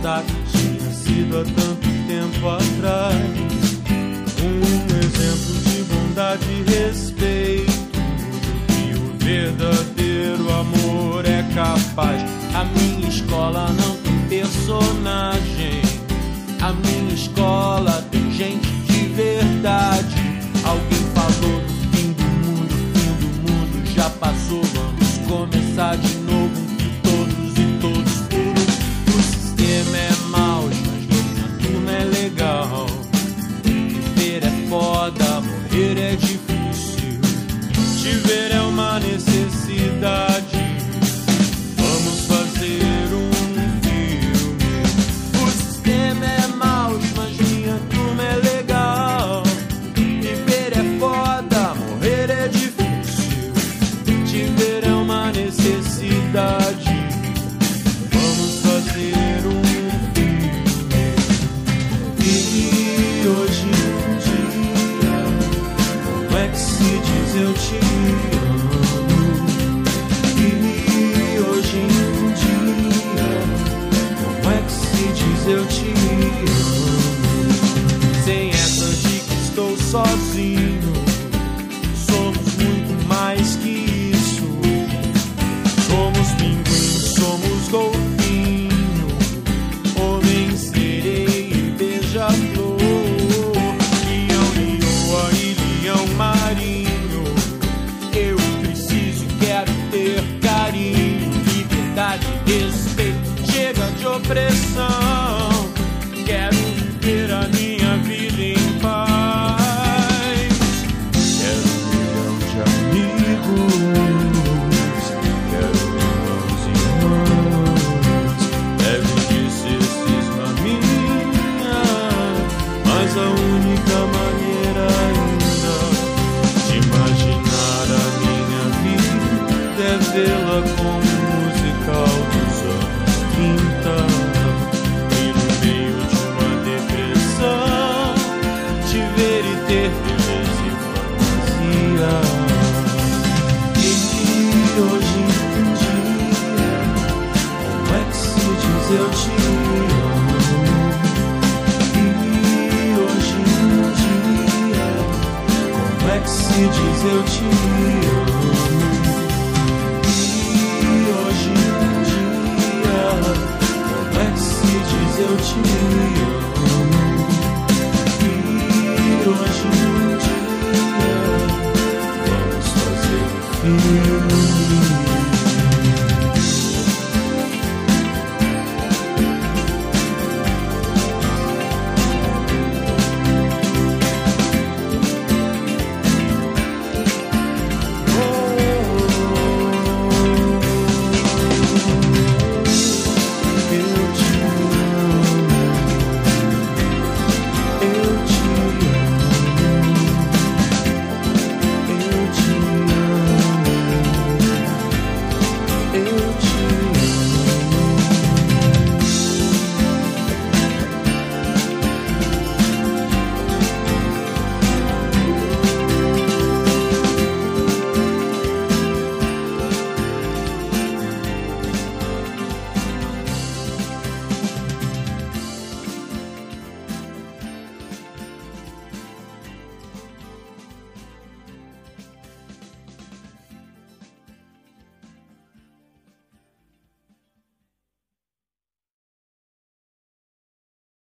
bondade tinha sido há tanto tempo atrás. Um exemplo de bondade e respeito, que o verdadeiro amor é capaz. A minha escola não tem personagem, a minha escola tem gente de verdade. Alguém falou do fim do mundo já passou, vamos começar de novo, todos e todos por um. O sistema é mau, mas minha turma é legal. Viver é foda, morrer é difícil, te ver é uma necessidade. Vamos fazer um filme. O sistema é mau, mas minha turma é legal. Viver é foda, morrer é difícil, te ver é uma necessidade. Vamos fazer um filme. E hoje em dia, como é que se diz eu te amo? E hoje em dia, como é que se diz eu te amo? Sem essa de que estou sozinho, somos muito mais que isso. Somos pinguim, somos golfinho, homem, sereia e beija-flor, leão, leoa e leão marinho. Eu preciso e quero ter carinho, liberdade, respeito, chega de opressão. Quero viver a minha vida em paz. Quero um milhão de amigos, quero irmãos e irmãs. Deve de ser cisma minha, mas a única maneira ainda de imaginar a minha vida é vê-la como um musical dos anos 30. E no meio de uma depressão, te ver e ter beleza e fantasia. E hoje em dia, como é que se diz eu te amo? E hoje em dia, como é que se diz eu te amo? E hoje em dia, como é que se diz eu te amo? E hoje em dia, vamos fazer um filme.